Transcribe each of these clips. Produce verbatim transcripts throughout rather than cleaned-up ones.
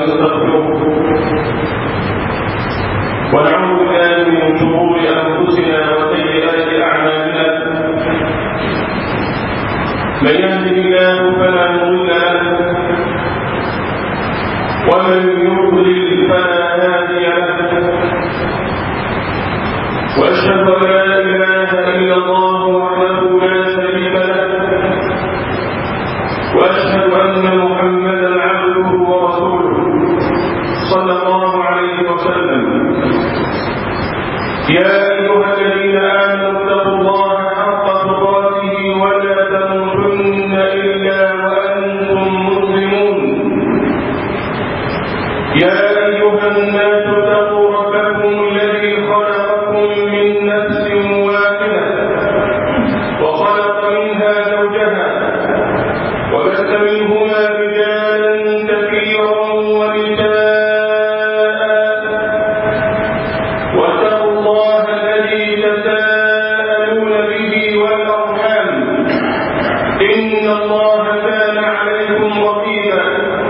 ونستغفره ونعوذ بالله من شرور أنفسنا وسيئات أعمالنا من يهده الله فلا مضل له ومن يضلل فلا هادي له وأشهد أن لا إله إلا الله وحده لا شريك له وأشهد أن محمدا عبده ورسوله صلى الله عليه وسلم يا أيها الذين آمنوا اتقوا الله حق تقاته ولا تموتن إلا وأنتم مسلمون يا أيها الناس اتقوا ربكم الذي خلقكم من نفس واحدة وخلق منها زوجها وبث منهما رجالا كثيرا ونساء واتقوا الله الذي تساءلون به والأرحام إن الله كان عليكم رقيبا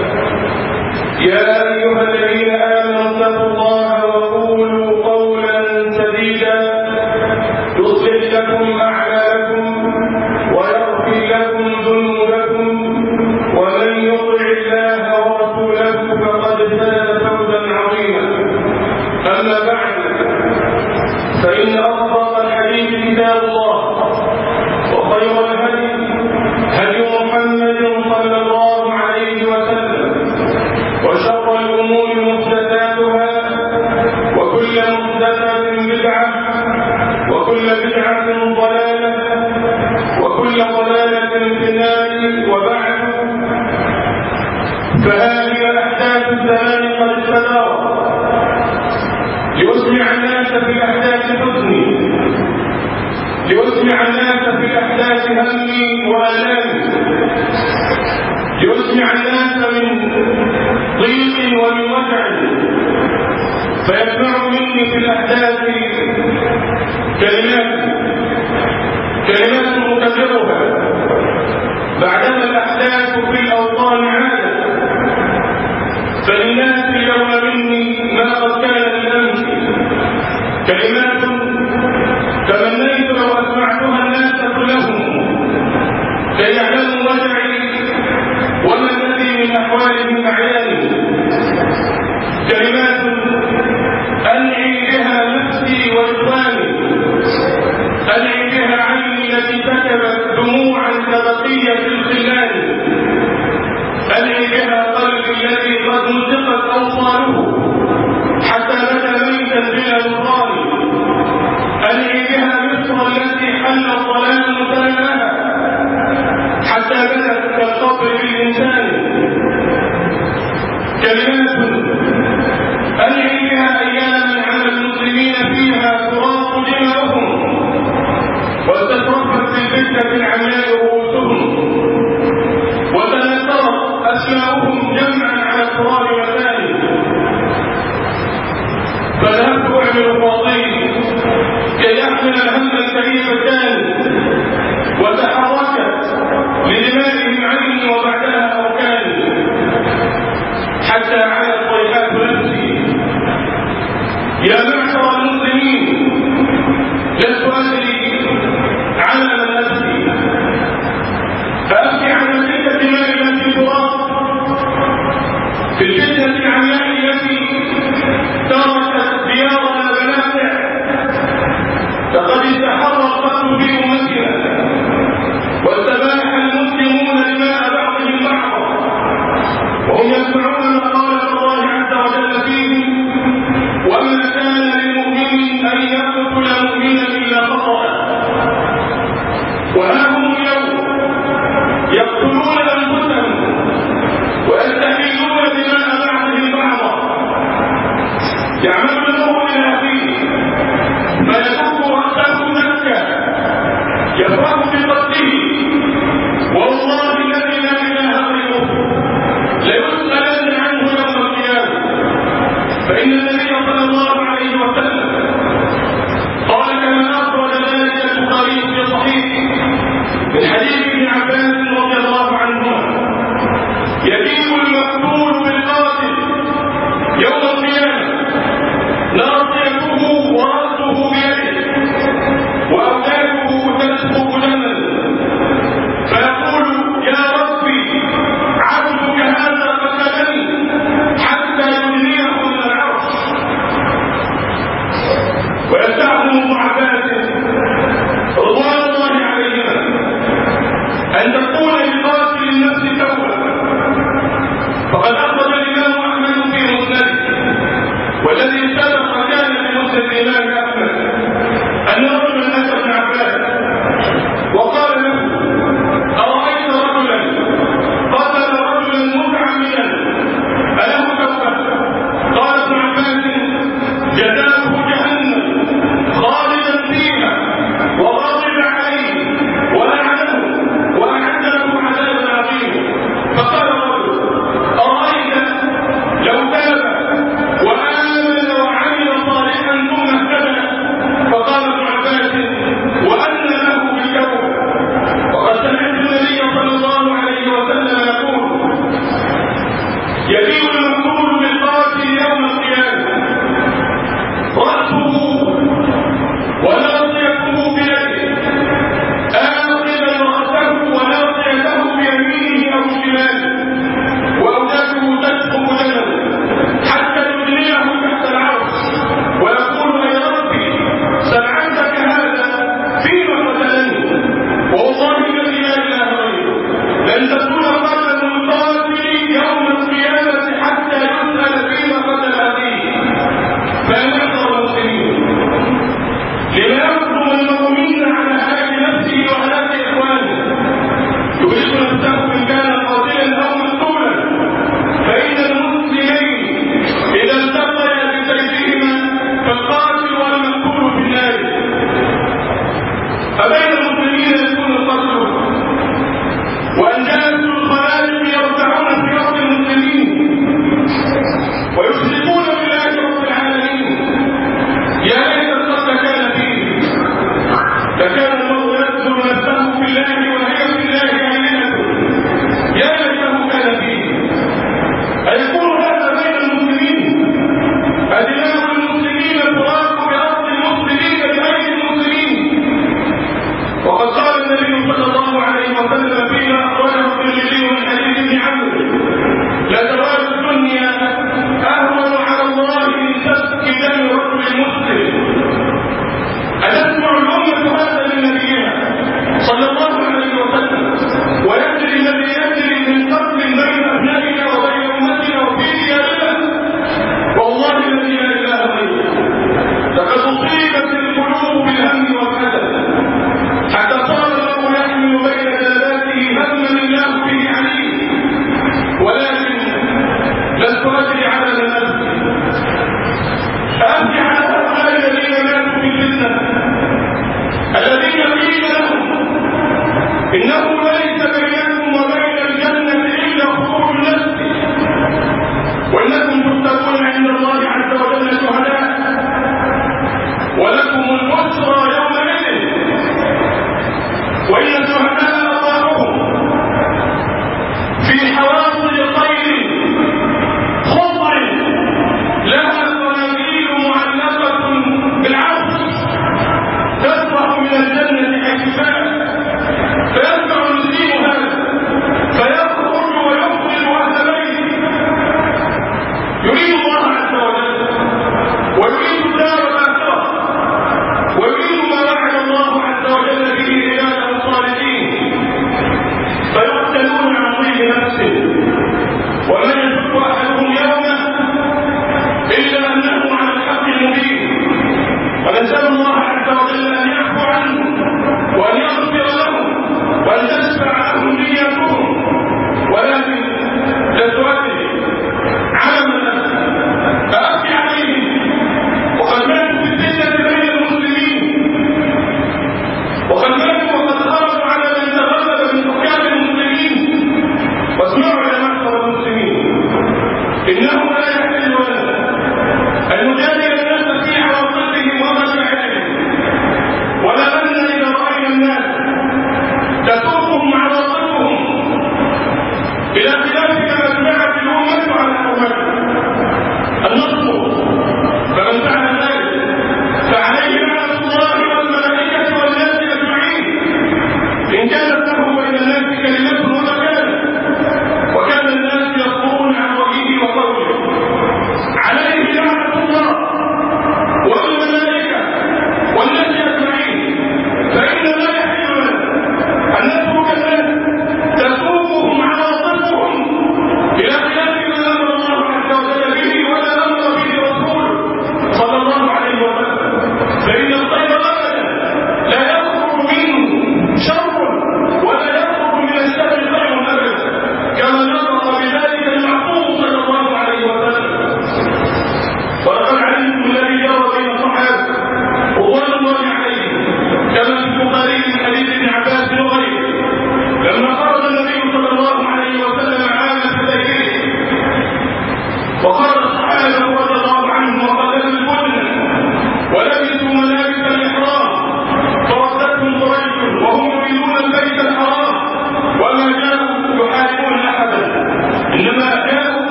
يا أيها الذين آمنوا اتقوا الله وقولوا قولا سديدا يصلح لكم أعمالكم ويغفر لكم ذنوبكم ومن يطع الله ورسوله فقد فاز فوزا عظيما أما بعد فإن أصدق الحديث كتاب الله وخير الهدي هدي محمد صلى الله عليه وسلم وشر الأمور محدثاتها وكل محدثة بدعة وكل بدعة ضلالة وكل ضلالة في النار وبعد فهذه أحداث الزمان قد استدارت ليسمع الناس في الأحداث حزني ليسمع الناس في الأحداث همي وآلامي ليسمع الناس من ضيق ومن وجع فيسمع مني في الأحداث كلمات كلمات مكررها بعدما الأحداث في الأوطان عادة فللناس اليوم مني ما قد كان بالأمس كلمات تمنيت لو أسمعتها الناس كلهم كي يعلموا وجعي وما الذي من أحوالهم أعياني كلمات أنعي بها نفسي وإخواني أنعي بها عيني التي كتبت دموعا كبقية الخلال أنعي بها قلبي الذي قد مزقت أوصاله حتى بدا ميتا بلا نصران أنعي بها مصر التي حل الظلام سلمها حتى بدت كالقبر بالإنسان كلمات أنعي بها أياما على المسلمين فيها تراق دماؤهم وتترفت في الفتنة العمياء رؤوسهم وتنثرت أسماؤهم جمعا على التراب مكانه فذهبت أعمل خواطير كي أحمل الهم الكريم الثاني وتحركت لدمائهم عني وبعدها أركاني حتى علت طيحات نفسي يا معشر المسلمين لست أدري على من نفسي فأبكي عن تلك الدماء التي تراق في الفتنة العمياء التي تركت ديارنا بنافع فقد استحر القتل في أمتنا واستباح المسلمون دماء بعضهم بعضا وهم يسمعون مقالة الله عز وجل فيهم وما كان لمؤمن أن يقتل مؤمنا إلا خطأ وها هم اليوم يقتلون أنفسهم ويستحلون دماء بعضهم بعضا يعمل المرء إلى أخيه فيكف رأسه نكا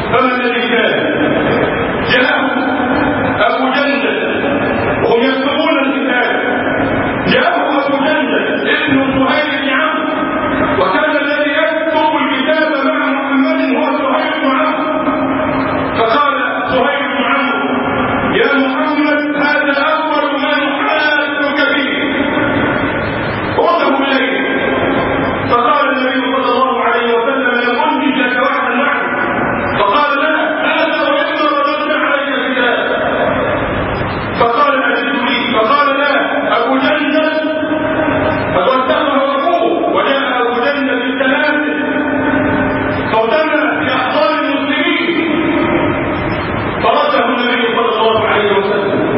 فما الذي كان؟ جاءه أبو جندل وهم يكتبون الكتاب، جاءه أبو جندل ابن سهيل بن عمرو، وكان الذي يكتب الكتاب مع محمد هو سهيل بن عمرو. فقال سهيل بن عمرو: يا محمد هذا أول ما نحاسبك به، رده إليه. فقال النبي صلى الله عليه وسلم: لم أنجز لك وعدا معه. فقال: لا، هذا وإما رددنا عليك الكتاب. فقال: أجد لي. فقال: لا، أبو جندل فصدقه أبوه، وجاء أبو جندل بالسلاسل فاغتنى في أحضان المسلمين، فرده النبي صلى الله عليه وسلم.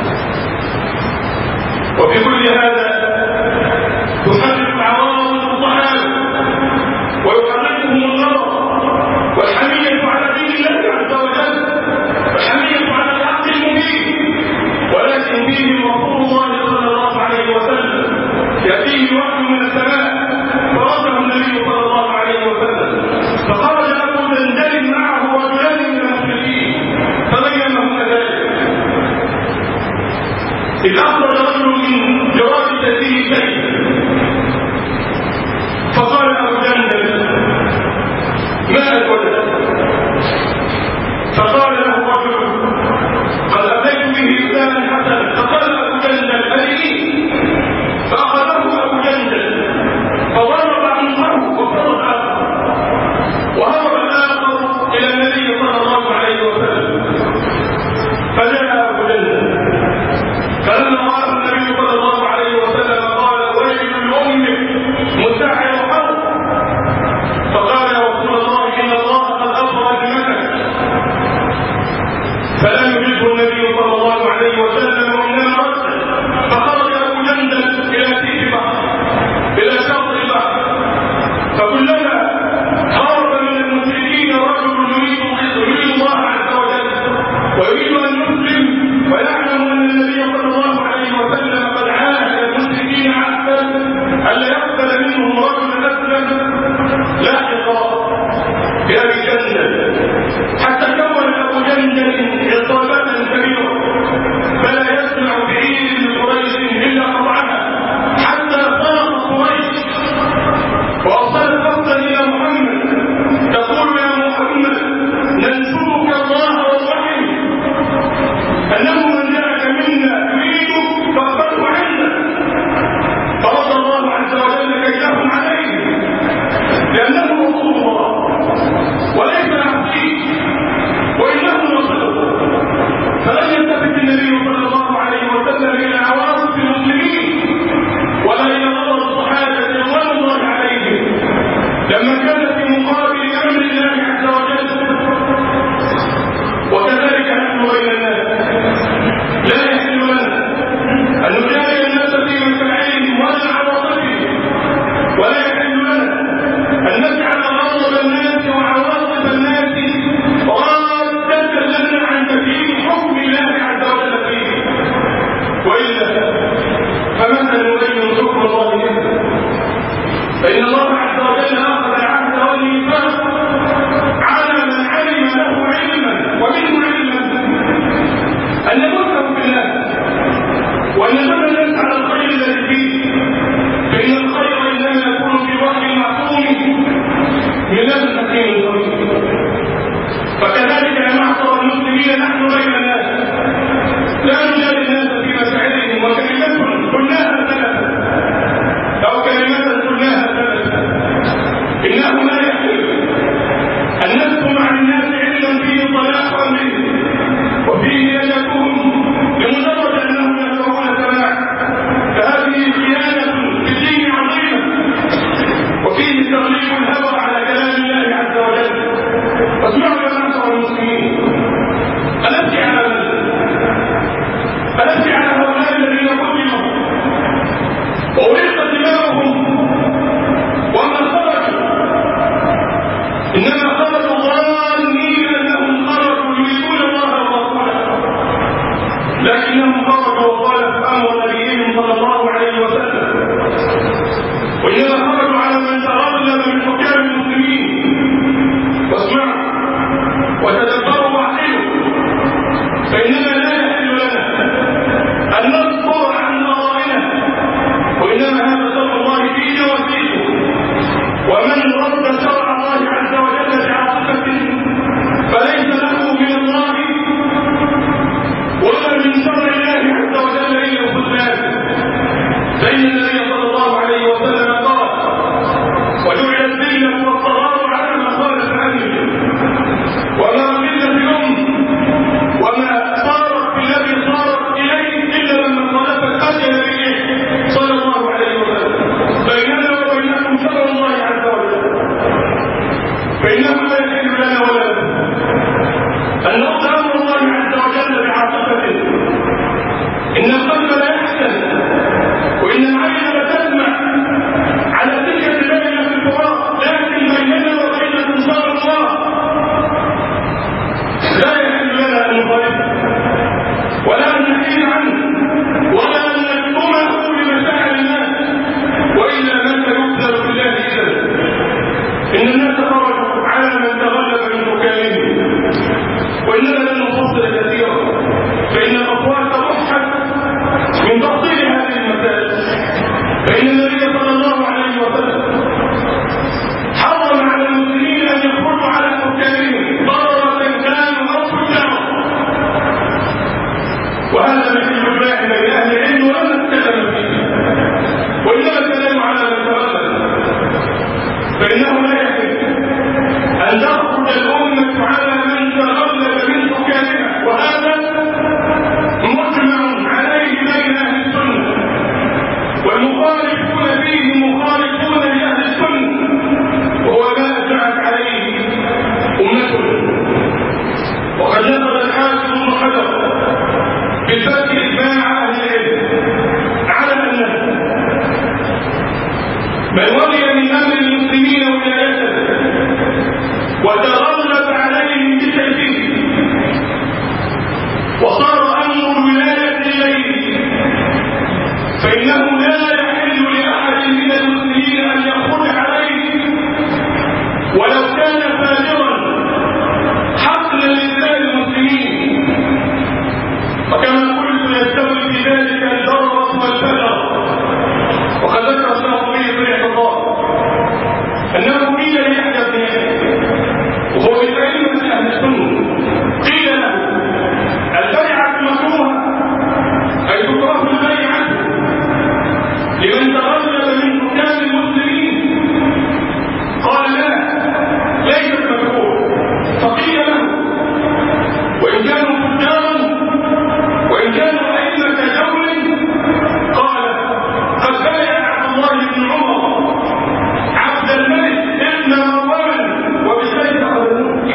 وفي كل هذا تحرك عواطف الصحابة ويحركهم النظر والحمية على دين الله عز وجل والحمية على الحق المبين، ولكن فيه رسول الله صلى الله عليه وسلم يأتيه الوحي من السماء فرده النبي صلى الله عليه وسلم. فخرج أبو جندل معه رجلان من المشركين فبينهما ذلك، إذ أخرج رجل من جرادته سيف، فقال أبو جندل: ما أكلت؟ فقال له الرجل: قد أتيت به إنسانا حسنا. فقال أبو جندل: أرني. فأخذه أبو جندل فضرب عنقه وفرد آخر، وهرب الآخر إلى النبي صلى الله عليه وسلم. فجاء أبو جندل فلما رآه النبي صلى الله عليه وسلم قال: ويل لأمك مسعر حرب. فقال: يا رسول الله إن الله قد أفرج ذمتك. فلم يجده النبي صلى الله عليه وسلم وإنما رده. فخرج أبو جندل إلى سيف البحر، إلى شاطئ البحر، فكلما هرب من المشركين رجل يريد الله عز وجل ويريد أن يسلم ويعلم أن النبي صلى الله عليه وسلم قد عاهد المشركين عهدا ألا يقبل منهم رجل أسلم، لاحق بأبي جندل حتى كون أبو جندل عصابة كبيرة فلا يسمع بعيد من قريش إلا قطعها، حتى صارت قريش وأرسلت فصلا إلى محمد تقول: يا محمد ننشرك الله والرحم، أنه من جاءك منا يريدك فاقبله عندك. فرد الله عز وجل كيدهم عليه لأنه رسول الله وليس عبدي وإنه رسول. فلم يلتفت النبي صلى الله عليه وسلم إلى عواطف المسلمين ولا إلى نظر الصحابة رضوان الله عليهم لما كان في مقابل أمر الله عز وجل. وكذلك نحن بين الناس لا يحل لنا أن نجاري الناس في مشاعرهم ولا عواطفهم، ولا يحل لنا أن نجعل غضب الناس وعواطف الناس رادة لنا عن تكليف حكم الله عز وجل فيه، وإلا فمتى نبين حكم الله منه؟ فإن الله عز وجل أخذ العهد والميثاق على من علم له علما ومنه علما أن يمسه بالله وأن يدل الناس على الخير الذي فيه، فإن الخير إنما يكون في وحي المعصوم من لدن حكيم خبير. فكذلك يا معشر المسلمين نحن بين الناس لا نجادل الناس في مشاعرهم، وكلمة قلناها ثلاثة أو كلمة قلناها ثلاثة إنه لا يحل أن نسكن عن الناس علما فيه صلاح أمرهم وفيه نجاتهم لمجرد أنهم يدعون سماع، فهذه خيانة في الدين عظيمة وفيه تغليب الهوى على كلام الله عز وجل. فاسمعوا يا معشر المسلمين وإنما لن نفصل كثيرا، فإن الأقوال تضحك من تفصيل هذه المسائل. فإن النبي صلى الله عليه وسلم حرم على المسلمين أن يخرجوا على حكامهم ضررة كانوا أو فجارا، وهذا محل الباحث بين أهل العلم ولم نتكلم فيه، وإنما الكلام على من تولى. فإنه لا يحل أن تخرج الأمة على من تغلب من حكامها، وهذا مجمع عليه بين أهل السنة، والمخالفون فيه مخالفون لأهل السنة، وهو ما أجمعت عليه أمتنا. وقد نقل الحافظ ابن حجر بفتح إجماع أهل العلم على أنه من ولي من أمر المسلمين ولايته وتغلب عليهم بسيفه وصار أمر الولاية إليه، فإنه لا يحل لأحد من المسلمين أن يخرج عليه ولو كان فاجرا حقلا لدماء المسلمين. وكما قلت يستوي في ذلك الضرر والفجر. وقد ذكر الشافعي في الاعتقاد أنه قيل ليحيى بن يحيى وهو من أئمة أهل السنة، قيل له البيعة مكروهة أي تكره البيعة لمن تغلب من حكام المسلمين؟ قال لا، ليست مكروه. فقيل له وإن كانوا فجارا وإن كانوا أئمة جور؟ قال قد بايع عبد الله بن عمر عبد الملك ابن مروان وبسيف قدموه.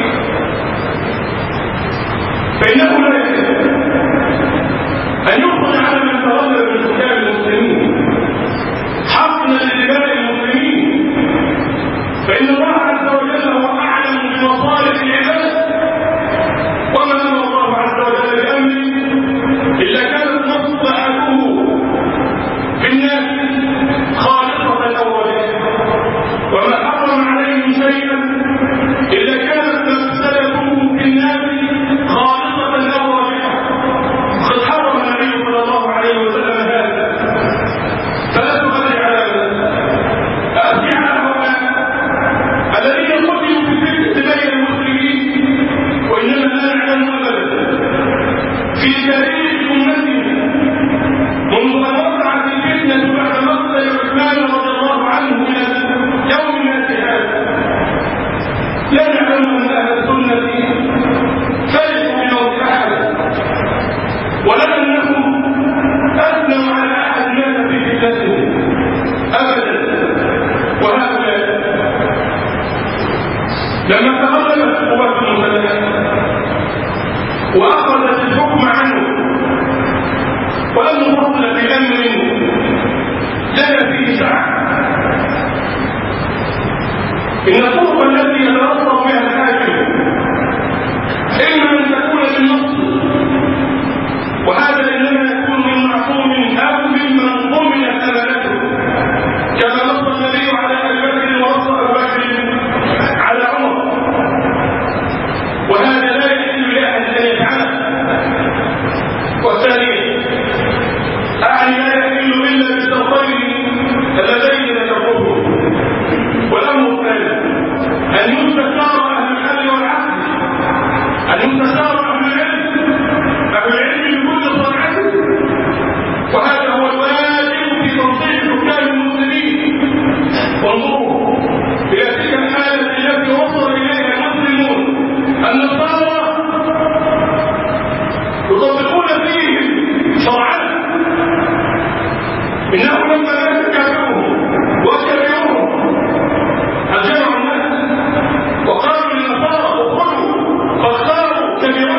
فإنه لا يحل أن يخرج على من تغلب من حكام المسلمين حقنا لدماء المسلمين، فإن الله عز وجل هو أعلم بمصالح العباد، وما أمر الله عز وجل بأمر إلا كانت مصلحته في الناس خالصة أو وجهه، وما حرم عليهم شيئا إلا كانت مفسدته في الناس خالصة أو وجهه. قد حرم النبي صلى الله عليه وسلم هذا، فلا تغلي على أأتي على هؤلاء الذين قتلوا في فتنة بين المسلمين، وإنما لا نعلم أبدا في تاريخ أمتنا منذ أن وقعت الفتنة بعد مقتل عثمان رضي الله عنه من يومنا هذا، لا نعلم أن أهل السنة فرحوا بموت أحد، ولا أنهم أثنوا على أحد مات في فتنته أبدا. وهؤلاء لما تغلبت القوات المسلحة وأخذت الحكم عنه ولم نفصل في أمر لنا فيه سعة، إن الطرق التي يتوصل بها الحاكم إما أن تكون بالنص، وهذا إنما يكون من معصوم أو ممن ضمنت أمانته، كما نص النبي على أبي بكر ونص أبو بكر على عمر، وهذا لا يحل لأحد أن يفعله. والثانية أعني لا يحل إلا بالشرطين اللذين ذكرتهم. والأمر الثاني أن يستشار أهل الحل والعقل، أن يستشار أهل العلم، أهل العلم بكل صنعته، وهذا هو الواجب في تنصيب حكام المسلمين. وانظروا إلى تلك الحالة التي وصل إليها المسلمون النصارى يطبقون فيهم شرعا، إنه لما لا تكافئهم وكبروهم أجمعوا الناس وقالوا للنصارى اخرجوا، فاختاروا كبيرهم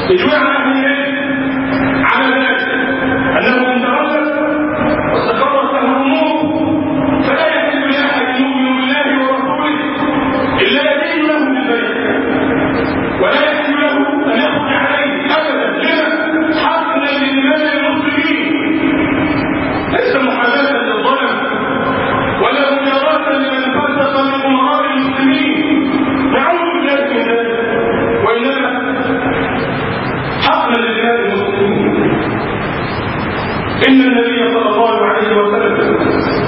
إجماع أهل العلم على ذلك أنه إن تردد واستقرت له الأمور فلا يحل لأحد يؤمن بالله ورسوله إلا يدين له بالبيت ولا يحل له أن يخرج عليه أبدا لما حقنا لدماء المسلمين ليس محاباة للظلم ولا مجاراة لمن فسق من أمراء المسلمين نعوذ بالله من ذلك وإنما حقنا لدماء المسلمين. إن النبي صلى الله عليه وسلم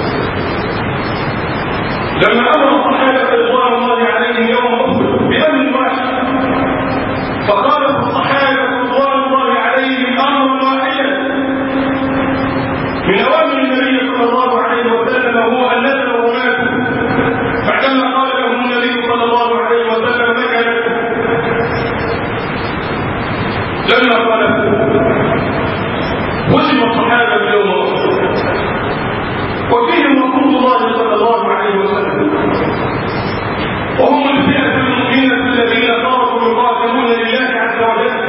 لما أمر الصحابة رضوان الله عليهم يوم أحد بأمر واحد فخالف الصحابة رضوان الله عليهم أمرا واحدا من أوامر النبي صلى الله عليه وسلم هو أن نزلوا وماتوا فعندما قال لهم النبي صلى الله عليه وسلم مكة لما خالفوا هزم الصحابة يوم أحد وفيهم رسول الله صلى الله عليه وسلم وهم الفئة المؤمنة الذين خرجوا يقاتلون لله عز وجل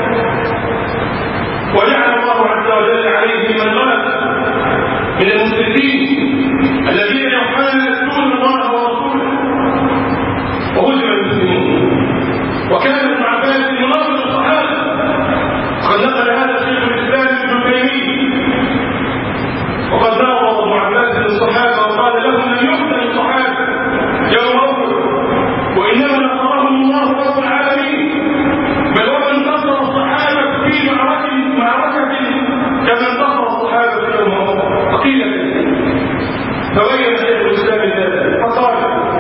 وجعل الله عز وجل عليهم من غلب من المسلمين الذين يحاربون الله ورسوله وهزم المسلمون. وكان ابن عباس مناظر الصحابة وقد نقل هذا شيخ الإسلام ابن تيمية وقد ناظر ابن عباس للصحابة وقال لهم لم يقتل الصحابة يوم أحد وإنما نصرهم الله رب العالمين بل ومن انتصر الصحابة في معركة معركة كما انتصر الصحابة يوم أحد فقيل فبين شيخ الإسلام ذلك فقال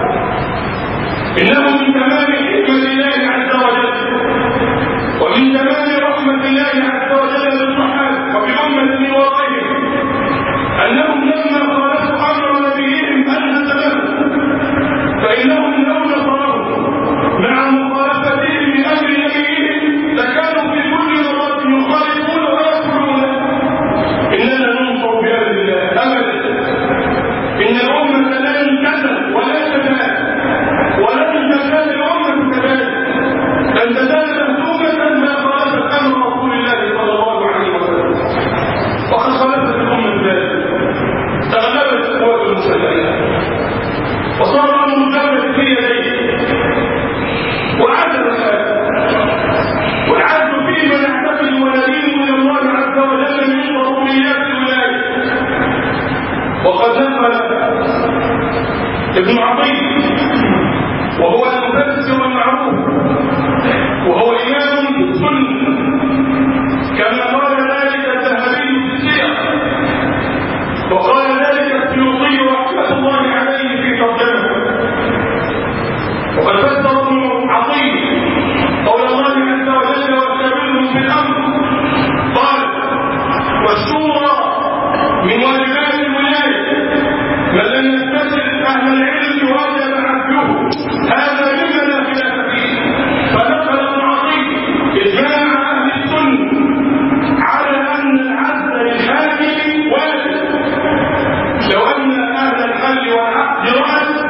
إنه من تمام حكمة الله عز وجل ومن تمام رحمة الله عز وجل بالصحابة وبأمة من ورائهم أنهم لما خالفوا أمر نبيهم أنهز لهم فإنهم لو نصرهم مع مخالفتهم لأمر نبيهم لكانوا في كل مرة يخالفون ويقولون إننا ننصر بأمر الله أبدا. إن الأمة لن تزل ولا تزال ولن تزال الأمة كذلك لن تزال مهزومة ما خالفت أمر رسول الله صلى الله عليه وسلم وقد خالفت الأمة ذلك تغلبت القوات المسلحة وصار أمر الدولة في يديه وعدل الحال والعدل فيه من يعتقد وندين من الله عز وجل من ضروريات الولاية. وقد نقل ابن عطية وهو المفسر المعروف وهو إمام في السنة كما قال ذلك الذهبي في السير وقال ذلك السيوطي رحمة الله عليه في ترجمته. وقد فسر ابن عطية قول الله عز وجل وشاورهم في الأمر قال والشورى من واجبات الولاية من لم يستشرف أهل العلم واجب عدله هذا مما لا خلاف فيه. فنقل ابن عطية إجماع أهل السنة على أن العدل للحاكم واجب لو أن أهل الحل والعقد رأت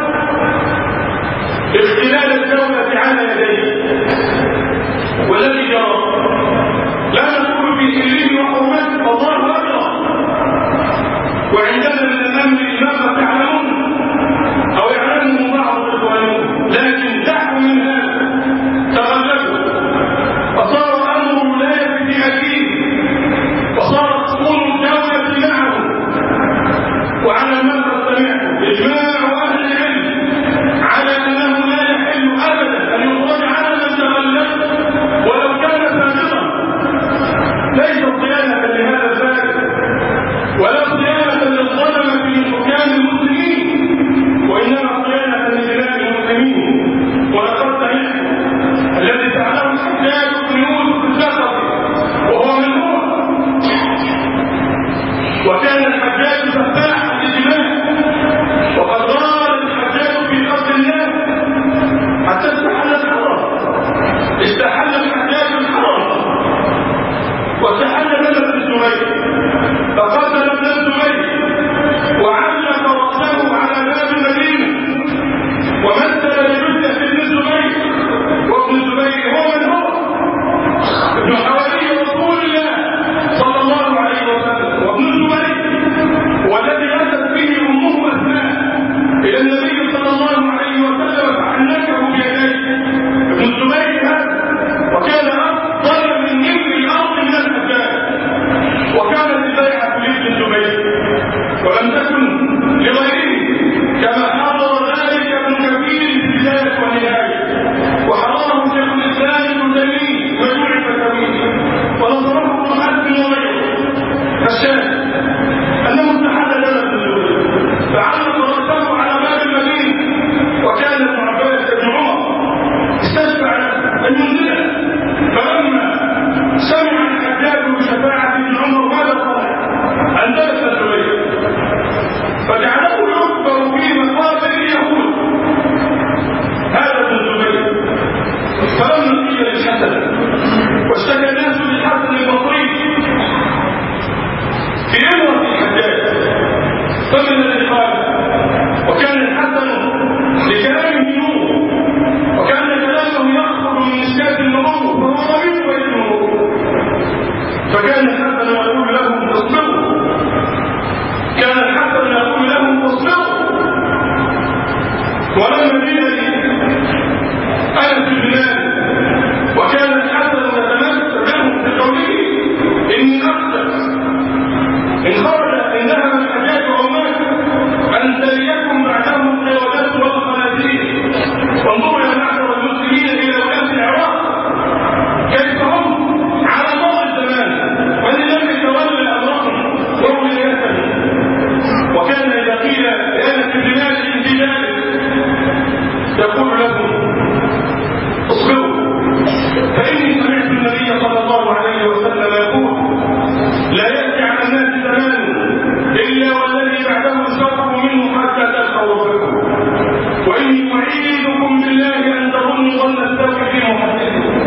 اختلال الدولة على يديه. والذي جرى فكان الحسن يقول لهم اصبروا، كان الحسن يقول لهم اصبروا. ولما جئ أنس بن مالك وكان الحسن يتمثل لهم في قوله إني أخشى إن خرج إن ذهب الحجاج ومات أن تليكم بعدهم قيادات والخنازير. وانظروا يا معشر المسلمين إلى ولاة العراق كيف هم على مر الزمان ولذلك تولى أمرهم وولايتهم. وكان إذا قيل لأنس بن مالك في ذلك يقول لهم اصبروا، فإني سمعت النبي صلى الله عليه وسلم يقول لا يأتي على الناس زمان إلا والذي بعده شر منه حتى تلقوا ربكم، وإني أعيذكم بالله أن تظنوا ظن السوء في محدثكم،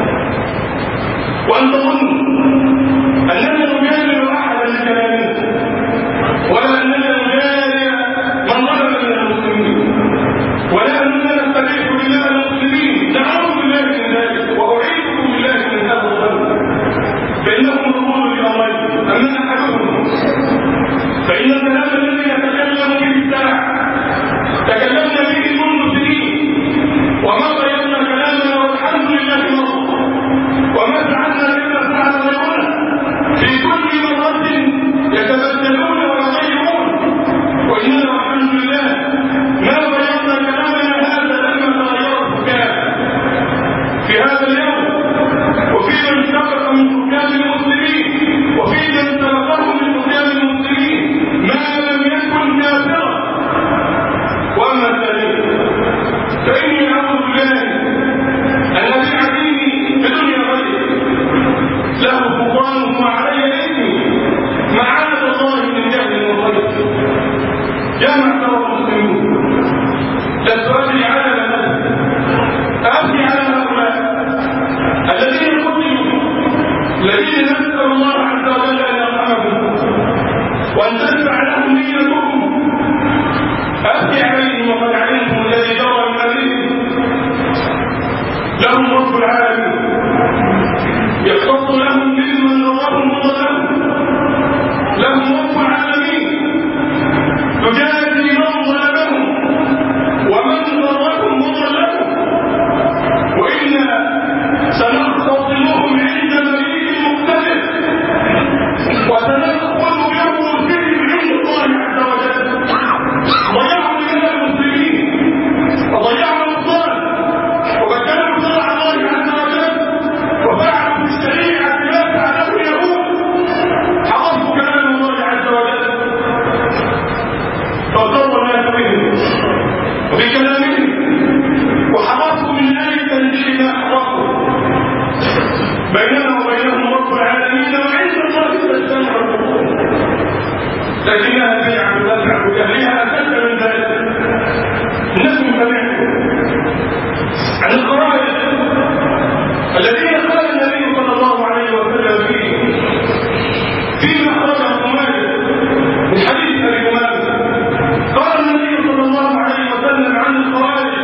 وأن تظنوا أننا نجامل أحدا لكلامه ولا أننا نجاري من ظلم من المسلمين ولا أننا نستبيح دماء المسلمين. نعوذ بالله من ذلك وأعيذكم بالله من هذا الظن، فإنهم يقولون لأمرين: أما أحدهم فإن الكلام الذي يتكلم به الساعة تكلمنا به منذ سنين وما غيرنا كلامنا والحمد لله مرة وما فعلنا إلا فعل غيرنا، في كل مرة يتبدلون ويغيرون، وإننا والحمد لله ما غيرنا كلامنا هذا لما تغير الحكام في هذا اليوم، وفي من سبق من حكام المسلمين وفي من سبقه من حكام المسلمين ما لم يكن كافرا. وأما ثانيا فإني أعوذ بالله الذي عديني بدنيا غيري له سلطانه وعلي إثمي معاذ الله من جهل وخير. يا معشر المسلمين، لست أدري على من أبكي على هؤلاء الذين قتلوا، الذين نسأل الله عز وجل أن يرحمهم وأن تدفع لهم دينهم. أبكي عليهم وقد علمهم الذي جرى من أمرهم. لهم رب العالمين يختص لهم ممن ضرهم وظلمهم. لهم رب العالمين يجازي من ظلمهم ومن ضرهم وظلمهم، وإنا سنختصمهم عند مليك مقتدر وسنأخذ برؤوسهم عند الله عز وجل. ضيعوا دماء المسلمين وضيعوا الأبطال وبدلوا شرع الله عز وجل وفعلوا في الشريعة ما فعله اليهود، حفظوا كلام الله عز وجل فاغتر الناس بهم وبكلامهم وحرصوا من آية تنزيل ما حرصوا. بيننا وبينهم رب العالمين وعند الله تستمع الحقوق، لكنها بيع وتدفع وجهلها أشد من ذلك. إنكم سمعتم عن الخوارج الذين قال النبي صلى الله عليه وسلم فيه فيما أخرجه مالك من حديث أبي أمامة. قال النبي صلى الله عليه وسلم عن الخوارج: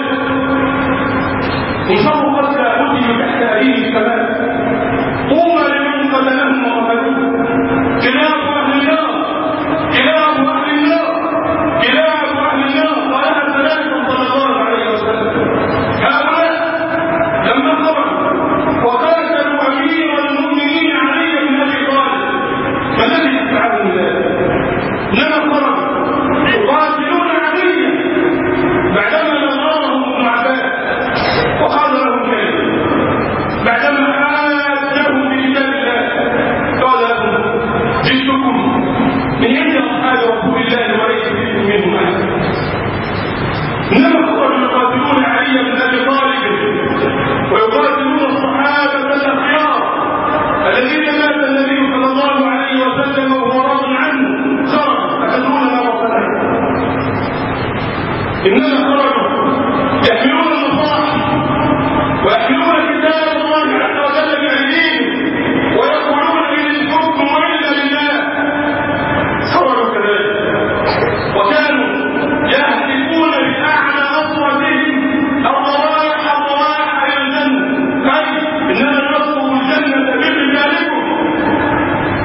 انصروا قتلى قتلوا تحت أيدي السماء، قوما لمن قتلهم وقتلوه، كلاب أهل النار، كلاب أهل النار، كلاب أهل النار. قالها ثلاثة صلى الله عليه وسلم. هؤلاء لما خرجوا وقاتلوا أمير المؤمنين علي بن أبي طالب، ما الذي يفعل من ذلك؟ لما خرجوا يقاتلون عليا بعدما نظرهم ابن عباس وقال لهم كلمة، بعدما حاجهم بكتاب الله قال لهم: جئتكم من عند أصحاب رسول الله وليس فيكم منهم أحد. إنما خرجوا يقاتلون علي بن أبي طالب ويقاتلون الصحابة الأخيار الذين مات النبي صلى الله عليه وسلم وهو راض عنه. خرجوا أتدرون ما وصل؟ إنما خرجوا يحملون المصاحف ويحملون كتاب الله عز وجل بأيديهم ويقولون إن الحكم إلا لله. خرجوا كذلك وكانوا يهتفون بأعلى أصواتهم: الرواح الرواح إلى الجنة، أي إننا نطلب الجنة برجالكم.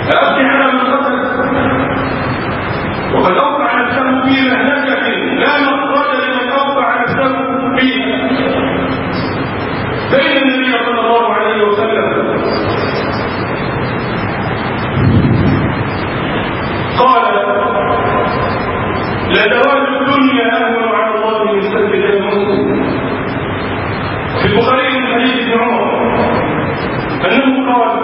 أبكي على من قتل وقد أوقع نفسه في مهلكة لا مخرج لمن أوقع نفسه فيها. فإن النبي صلى الله عليه وسلم قال لزوال الدنيا أهون على الله من سلب دم المسلم. في البخاري من حديث ابن عمر أنه قال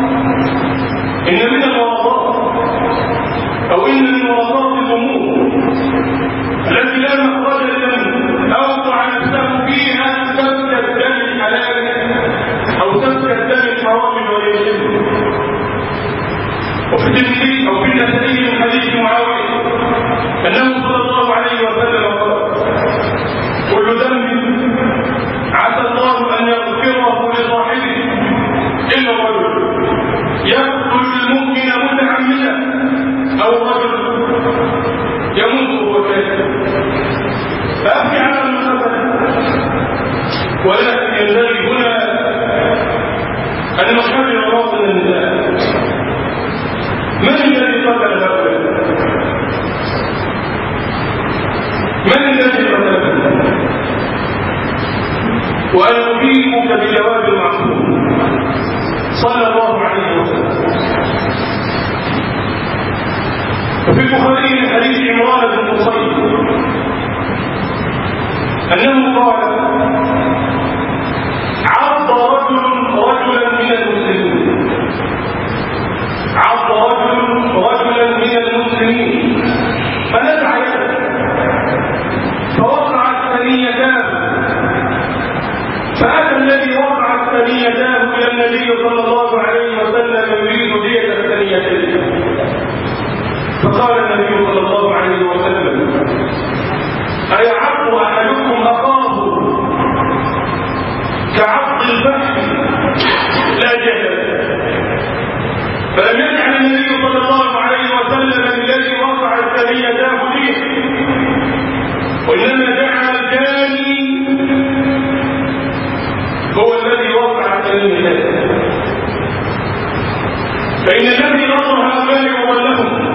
إن من الورطات أو إن من ورطات الأمور التي لا مخرج لمن أوقع نفسه فيها سفك الدم الحلال أو سفك الدم الحرام واليمين. وفي الترمذي أو في النسائي من حديث معاوية أنه صلى الله عليه وسلم قال كل ذنب عسى الله أن يغفره لصاحبه إلا الرجل يقتل المؤمن متعمدا أو رجل يموت وهو كافر. فأبكي على المقتل، ولكن ينبغي هنا أن نحرر باطن النساء. من الذي قتل هؤلاء؟ من الذي قتلهم؟ وأنا أجيبك بجواب المعصوم صلى الله عليه وسلم. وفي البخاري من حديث عمران بن حصين أنه قال عض رجل رجلا من المسلمين عض رجل رجلا من المسلمين فنزع يده فوقعت ثنيتاه، فأتى الذي وقعت ثنيتاه إلى النبي صلى الله عليه وسلم يريد دية الثنيتين. فقال النبي صلى الله عليه وسلم أيعض أحدكم أخاه كعض الفحم؟ لا جهل. فلم يجعل النبي صلى الله عليه وسلم الذي وقعت ثنيتاه دية، وإنما جعل الجاني هو الذي وقع ثنيتاه. فإن الذي نصر هؤلاء وولهم،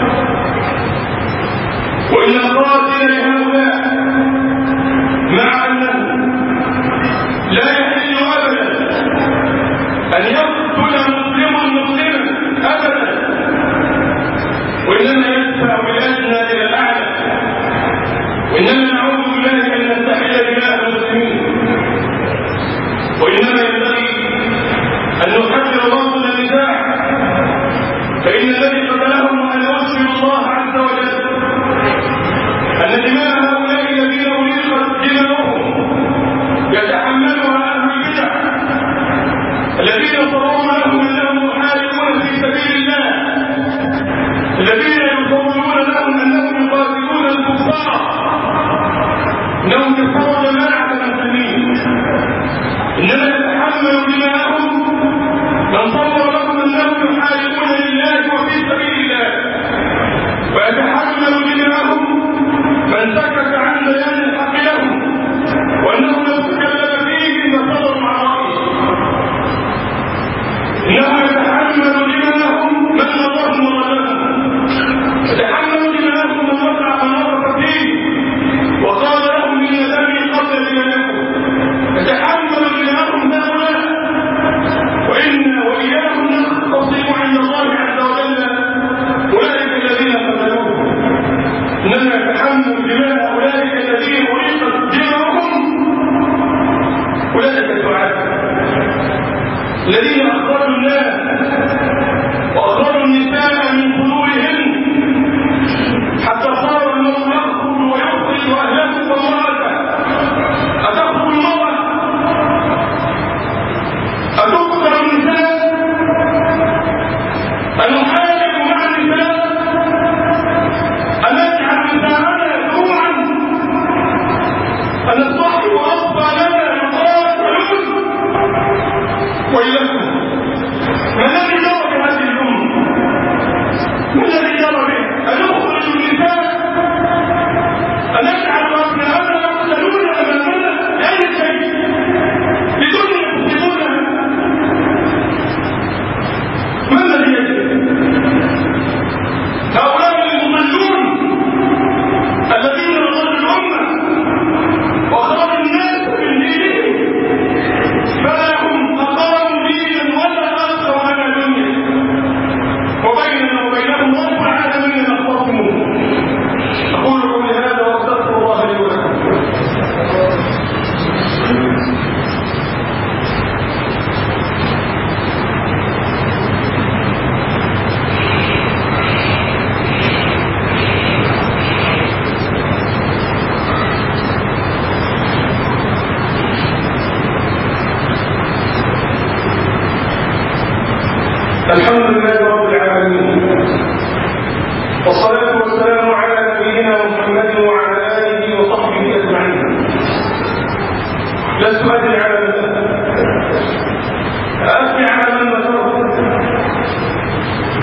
وإن القاتل لهؤلاء مع أنه لا يحل أبدا أن يقتل مسلم مسلما أبدا، وإنما يدفع بالأدنى إلى الأعلى، وإنما نعوذ بالله أن نستحل دماء المسلمين، وإنما ينبغي أن نحذر باطن النزاع. فإن الذي قتلهم أن يرسل الله عز وجل أن دماء هؤلاء الذين أريقت دماؤهم يتحملها أهل البدع الذين صرون لهم أنهم يحاربون في سبيل الله، الذين يصورون لهم أنهم يقاتلون الكفار، أنهم كفروا جماعة المسلمين. إنما يتحمل دماءهم من صور لهم أنهم يحاربون لله وفي سبيل الله، ويتحمل دماءهم من سكت عن بيان الحق لهم، وأنه لو تكلم فيه فصدر مع رأيه. إنه يتحمل دماءهم من نظرهم وظلمهم، يتحمل دماءهم من وقع من وقف فيه وقال لهم إن دمي قبل دماءكم، يتحمل دماءهم هؤلاء. وإنا وإياهم نختصم عند الله عز وجل أولئك الذين قتلوه. إنما يتحمل دماء أولئك الذين أريقت دماؤهم أولئك الدعاة الذين أخرجوا الناس وأخرجوا النساء من خلولهن حتى صار المرء يخرج ويخرج أهله وامرأته. أتخرج المرأة؟ أتقتل النساء؟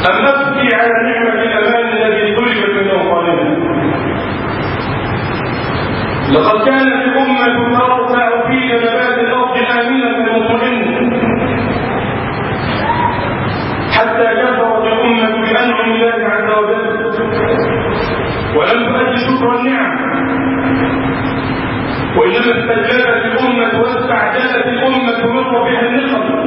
أم أبكي على نعمة الأمان الذي طلبت من أوطاننا؟ لقد كانت الأمة ترتع في جنبات الأرض آمنة مطمئنة حتى كفرت الأمة بأنعم الله عز وجل ولم تؤدي شكر النعم، وإنما استجابت الأمة واستعجلت الأمة من ربها النقم،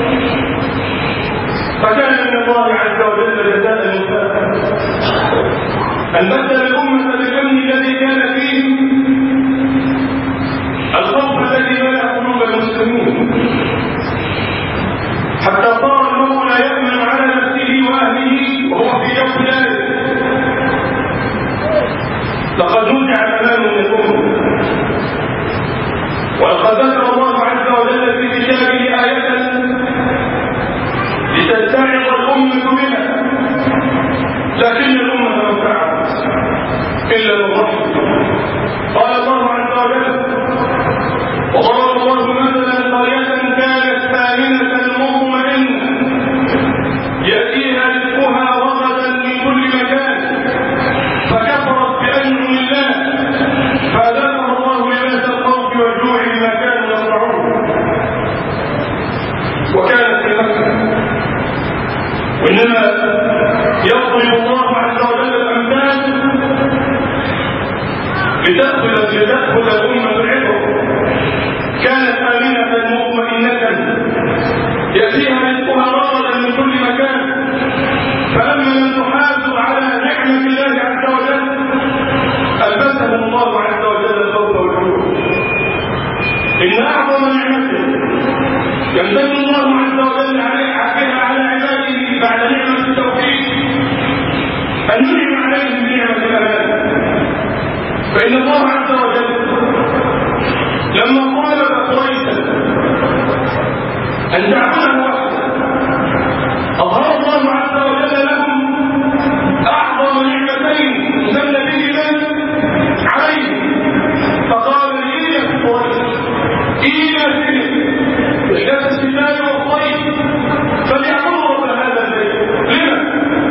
فكان من الله عز وجل جزاء الوفاء أن بدل الأمة بالأمن الذي كان فيه الخوف الذي ملأ قلوب المسلمين، حتى صار المرء لا يأمن على نفسه وأهله وهو في جوف ذلك. لقد نزع الأمان من الأمة، ولقد ذكر الله عز وجل في كتابه آية لتتعظ الأمة بها، لكن الأمة لم تعظ إلا بالرحمة. قال الله عز وجل: وضرب الله مثلا قرية كانت آمنة مطمئنة يأتيها رزقها رغدا من كل مكان فكفرت بأنعم الله فأذاقها الله لباس الخوف والجوع بما كانوا يصنعون. وكانت في مكة، وإنما يضرب الله عز وجل الأمثال لتأخذ لتأخذ الأمة العبر. كانت آمنة مطمئنة يأتيها رزقها رغدا من كل مكان، فلما لم تحافظ على نعمة الله عز وجل ألبسهم الله عز وجل الخوف والجوع. إن أعظم نعمة يمتن الله عز وجل بها على عباده بعد نعمة التوحيد أن ينعم عليهم بنعمة الأمان. فإن الله عز وجل لما طالب قريشا أن تعبده وحده أظهر الله عز وجل لهم أعظم نعمتين امتن بهما عليهم، فقال لإيلة قريش إيلة إحداث الشتاء والصيف فليعبدوا رب هذا البيت. لما؟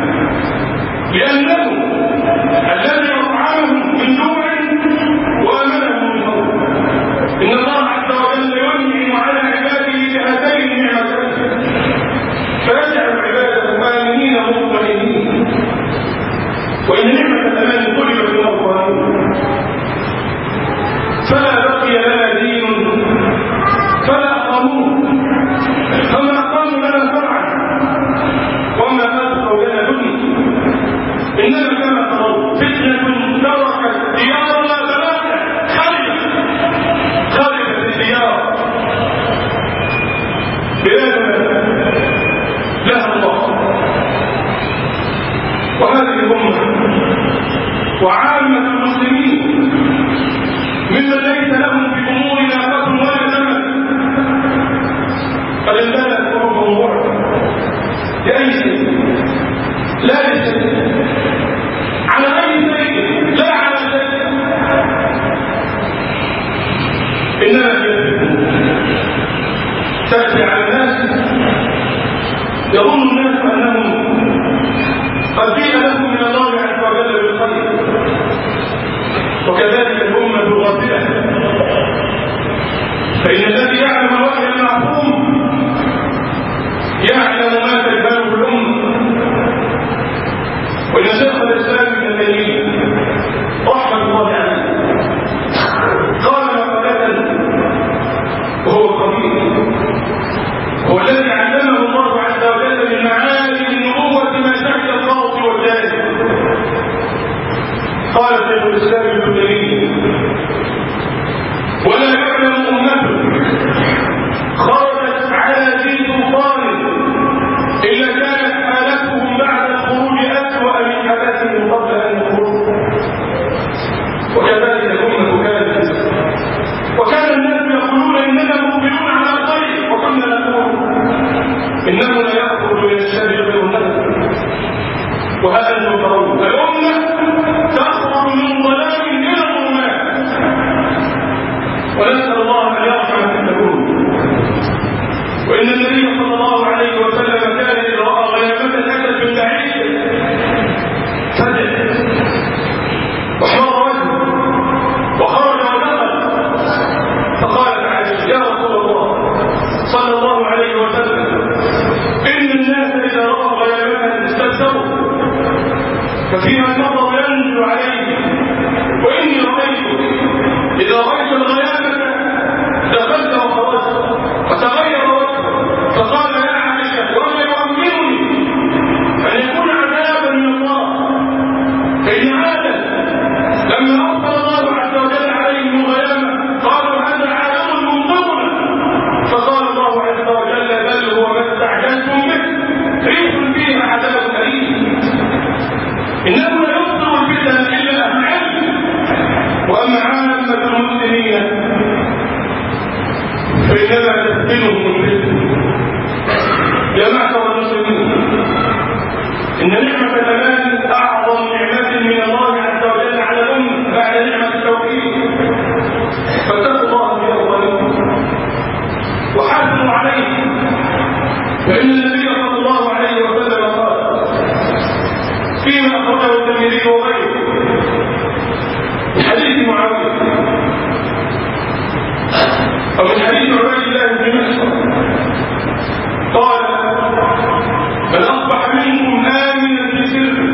لأنه الذي أطعمهم من جوع وآمنهم من خوف. إن الله عز وجل ينعم على عباده بهاتين النعمتين فيجعل عباده آمنين مطمئنين. وإن نعمة الأمان طلبت من أوطانهم فلا بقي لنا دين فلا أقاموه، فما أقاموا لنا فرعا وما أبقوا لنا دنيا. إنما كما ترون فتنة تركت ديارنا بلادا خربت خربت الديار. بلادنا لها الله، وهذه الأمة وعامة المسلمين ممن ليس لهم في أمورنا قدر ولا ثمن قد امتلأت قلوبهم بعدا لأي شيء، لا لشيء، على أي شيء، لا على شيء، إنما هي تأتي على الناس يظن الناس أنهم قد جيء لهم من الله عز وجل بالخير، وكذلك الأمة الغافلة. فإن الذي يعلم الوحي المعصوم يعلم ما تجهله الأمة. وإن شيخ الإسلام ابن تيمية رحمة الله عليه قال مقالة وهو خبير، هو الذي علمه الله عز وجل من معالم النبوة ما شهد الخاطئ والجاهل. قال شيخ الإسلام ابن تيمية: ولا يعلم أمته خرجت على ذي سلطان إلا كانت حالتهم بعد الخروج أسوأ من حالتهم قبل أن يخرجوا. وكذلك الأمة كانت، وكان الناس يقولون إننا مقبلون على الخير، وكنا نقول إنه لا يخرج من الشر غير الناس. وهذا أنتم ترون الأمة تخرج من ضلال إلى ظلمات، ونسأل الله أن يرحم من تكون. وإن النبي صلى الله عليه وسلم كان إذا رأى غيامة الأسد بالبعيد ففيما النظر ينزل عليه. وإني رأيت إذا رأيت الغيامة دخلت وخرجت فتغير وجهه فقال يا عائشة وما يؤمنني أن يكون عذابا من الله. فإن عادا لما أرسل الله عز وجل عليهم الغيامة قالوا هذا عالم ممطرنا، فقال الله عز وجل بل هو ما استعجلتم به ريح فيها عذاب أليم. إنه لا يبصر الفتن إلا أهل علم، وأما عامة المسلمين فإنما تفتنهم الفتن. يا معشر المسلمين، إن نعمة الأمان أعظم نعمة من الله عز وجل على الأمة بعد نعمة التوحيد، فاتقوا الله في أولكم وحافظوا عليه. فإن النبي صلى الله عليه وسلم قال فيما أخرجه الترمذي وغيره من حديث معاوية أو من حديث عبيد الله بن مسعود قال من أصبح منكم آمنا في سره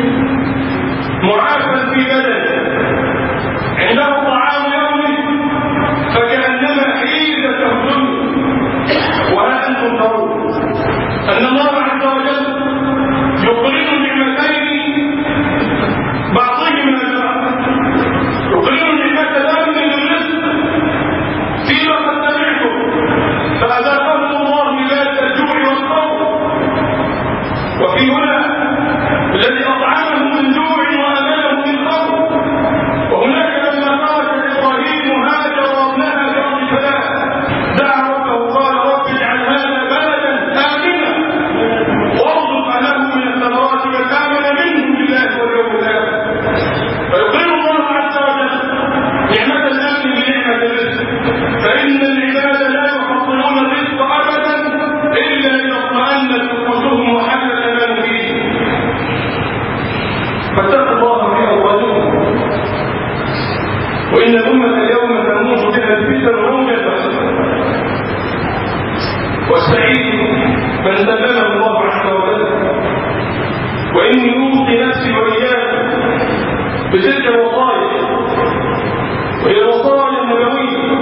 معافى في بدنه عنده طعام يومه فكأنما حيزته الدنيا. وها أنتم ترون أن الله عز وجل يقرن نعمتين بعضهما البعض، يقرن نعمة الأمن بالرزق فيما قد سمعتم فأذاقهم الله لباس الجوع والخوف، وفي هنا الذي أطعمهم من جوع وأمنهم من خوف. وهناك لما خرج إبراهيم هاجر وابنها بأرض فلاح دعا ربه قال رب اجعل هذا بلدا آمنا وارزق أهله من الثمرات من آمن منهم بالله واليوم الآخر. فيقر الله عز وجل نعمة الأمن بنعمة الرزق، فإن العباد لا يحصلون الرزق أبدا إلا إذا اطمأنت نفوسهم وحل الأمان فيه. فاتقوا الله في أولكم. وإن الأمة اليوم تموت بها الفتن موجة، والسعيد من سلمه الله عز وجل. وإني أوصي نفسي وإياكم بتلك الوصايا، وهي الوصايا النبوية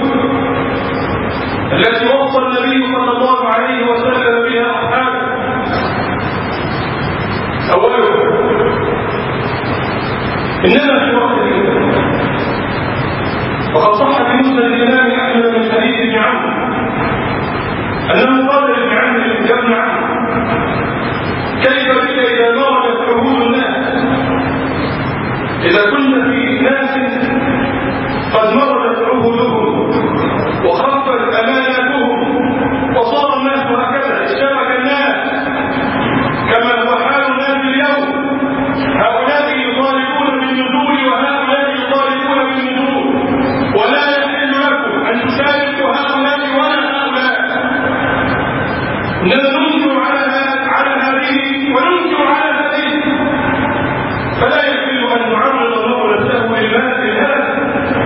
التي وصى النبي صلى الله عليه وسلم بها أصحابه. أولا إننا في وقت الفتن، وقد صح في مسند الإمام أحمد من حديث ابن عمرو أنه قال لابن عمرو يا ابن عمرو كيف بك إذا مرضت عهود الناس؟ إذا كنت في ناس قد مرضت عهودهم وخفت أماناتهم وصار الناس هكذا اشتبك الناس كما هو حال الناس اليوم، هؤلاء يطالبون بالنزول وهؤلاء يطالبون بالنزول، ولا يحل لكم أن تشاركوا هؤلاء ولا هؤلاء. ننكر على هذه وننكر على هذه، فلا يحل أن نعرض الله نفسه للمال بالهدف.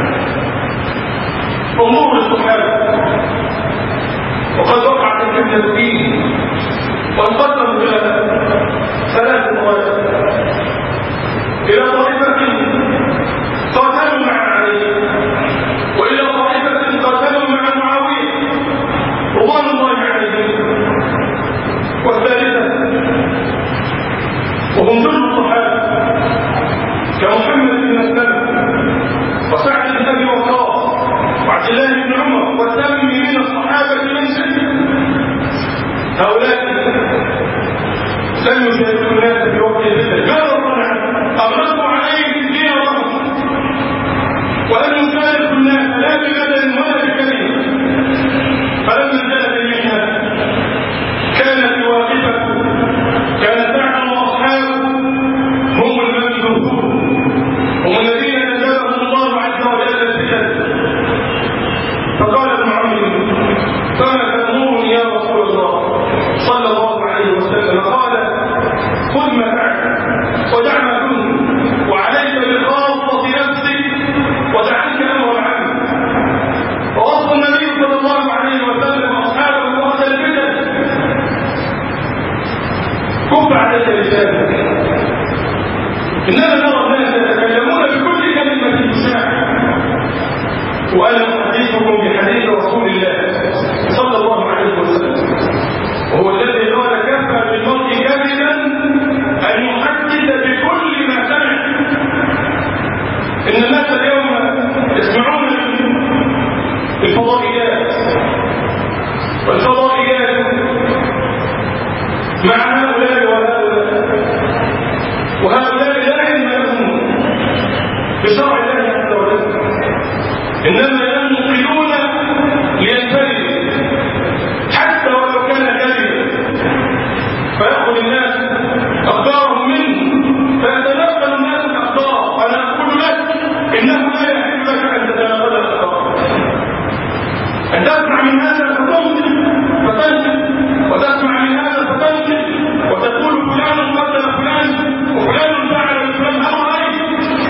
أمور الصحابة وقد وقعت الفتنة فيه وانقسموا إلى ثلاث طوائف، إلى طائفة قاتلوا مع علي، وإلى طائفة قاتلوا مع معاوية رضوان الله عليهم، والثالثة وهم جل الصحابة كمحمد بن مسلمة وسعد بن أبي وقاص وعبد الله بن عمر والثامن من الصحابة من ستة. هؤلاء لم يشاهدوا الناس في وقت الفتن، جاروا عنهم أغلقوا عليهم ديارهم، ولم يشاركوا الناس لا ببدن ولا بكلمة. فلما انتهت المحنة كانت واقفة، كان سعد وأصحابه هم المبعوثون، هم الذين نزلهم الله عز وجل الفتن. فقال ابن عمرو فما تأمرني يا رسول الله صلى الله عليه وسلم؟ قال خذ ما فعلت ودع ما كنت، وعليك بخاصة نفسك ودعك أمر العام. ووصى النبي صلى الله عليه وسلم أصحابه وقت الفتن كف عليك لسانك إنما نرى الناس يتكلمون بكل كلمة تشاع. وأنا أحدثكم بحديث رسول الله صلى الله عليه وسلم، وهو الذي قال كفى بالمرء كذبا أن يحدث بكل ما سمع. إن الناس اليوم يسمعون الفضائيات والفضائيات مع هؤلاء وهؤلاء، وهؤلاء لا علم لهم بشرع الله عز وجل، إنما ينقلون لينفردوا حتى ولو كان كذبا، فيأخذ الناس أخبارهم منه، فيتنقل الناس الأخبار. وأنا أقول لك إنه لا يحل لك أن تتنقل الأخبار، أن تسمع من هذا فتنقل فتنقل، وتسمع من هذا فتنقل، وتقول فلان قتل فلان وفلان فعل بفلان. أرأيت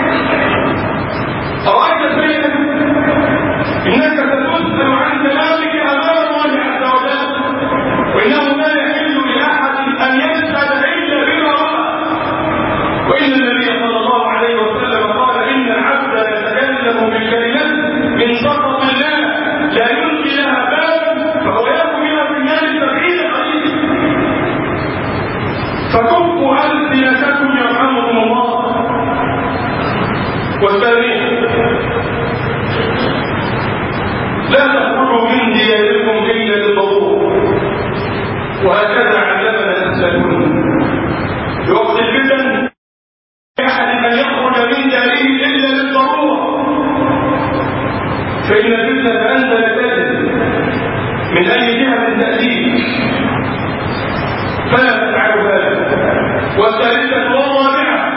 أرأيت سيدك إنك ستسأل عن كلامك أمام الله عز وجل، وإنه لا يحل لأحد أن يشهد إلا بما رأى. وإن النبي صلى الله عليه وسلم قال إن العبد يتكلم بالكلمات من سخط الله لا يلقي لها باب، فهو يأكل بها في النار سبعين خليل. فكفوا ألسنتكم يرحمكم الله. والثاني لا تخرجوا من دياركم إلا للضرورة، وهكذا علمنا الأسلافون. في وقت الفتن أحد أن يخرج من داره إلا للضرورة، فإن الفتنة أنت لا تجد من أي جهة تأتيك، فلا تفعل هذا. والثالثة والرابعة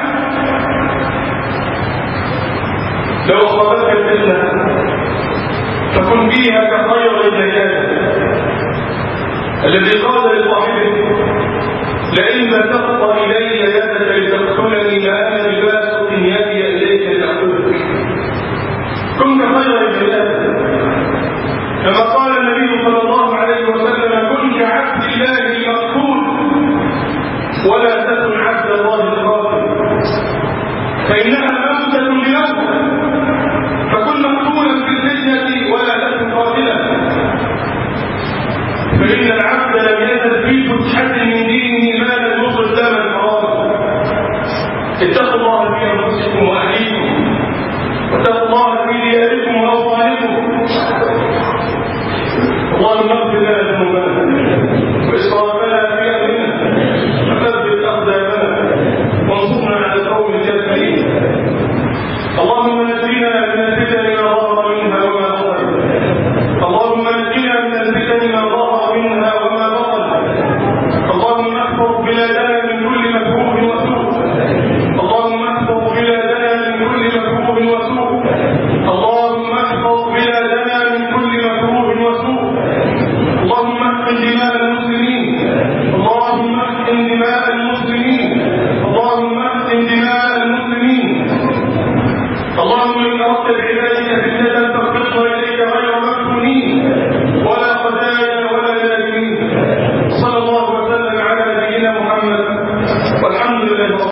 لو أصابتك الفتنة فكن فيها كخير النجاة الذي قال لصاحبه لئن بسطت إلي يدك لتقتلني لأنا بباسط يدي إليك لأقتلك. كن كخير النجاة كما قال النبي صلى الله عليه وسلم كن كعبد الله المقتول ولا تكن عبد الله القاتل، فإنها موتة لموتة. فكن مقتولا في الفتنة ولا تكن قاتلا، فإن العبد لم يزل في فتحة من دينه ما لم يصل دم الحرام. اتقوا الله في أنفسكم وأهليكم، واتقوا الله في دياركم وأوطانكم. اللهم اغفر لنا ذنوبنا وإسرافنا في أمرنا، وثبت أقدامنا وانصرنا على القوم الكافرين. اللهم نجنا من الفتن ما ظهر منها وما بطن، اللهم نجنا من الفتن ما ظهر منها وما بطن. اللهم احفظ بلادنا من كل مكروه وسوء، اللهم احفظ بلادنا من كل مكروه وسوء، اللهم احفظ بلادنا من كل مكروه وسوء. اللهم احقن دماء المسلمين، اللهم احقن دماء المسلمين، اللهم احقن دماء المسلمين. اللهم إن أردت بعبادك فتنة فاقبضنا إليك غير مفتونين ولا خزايا ولا نادمين. صلى الله وسلم على نبينا محمد والحمد لله.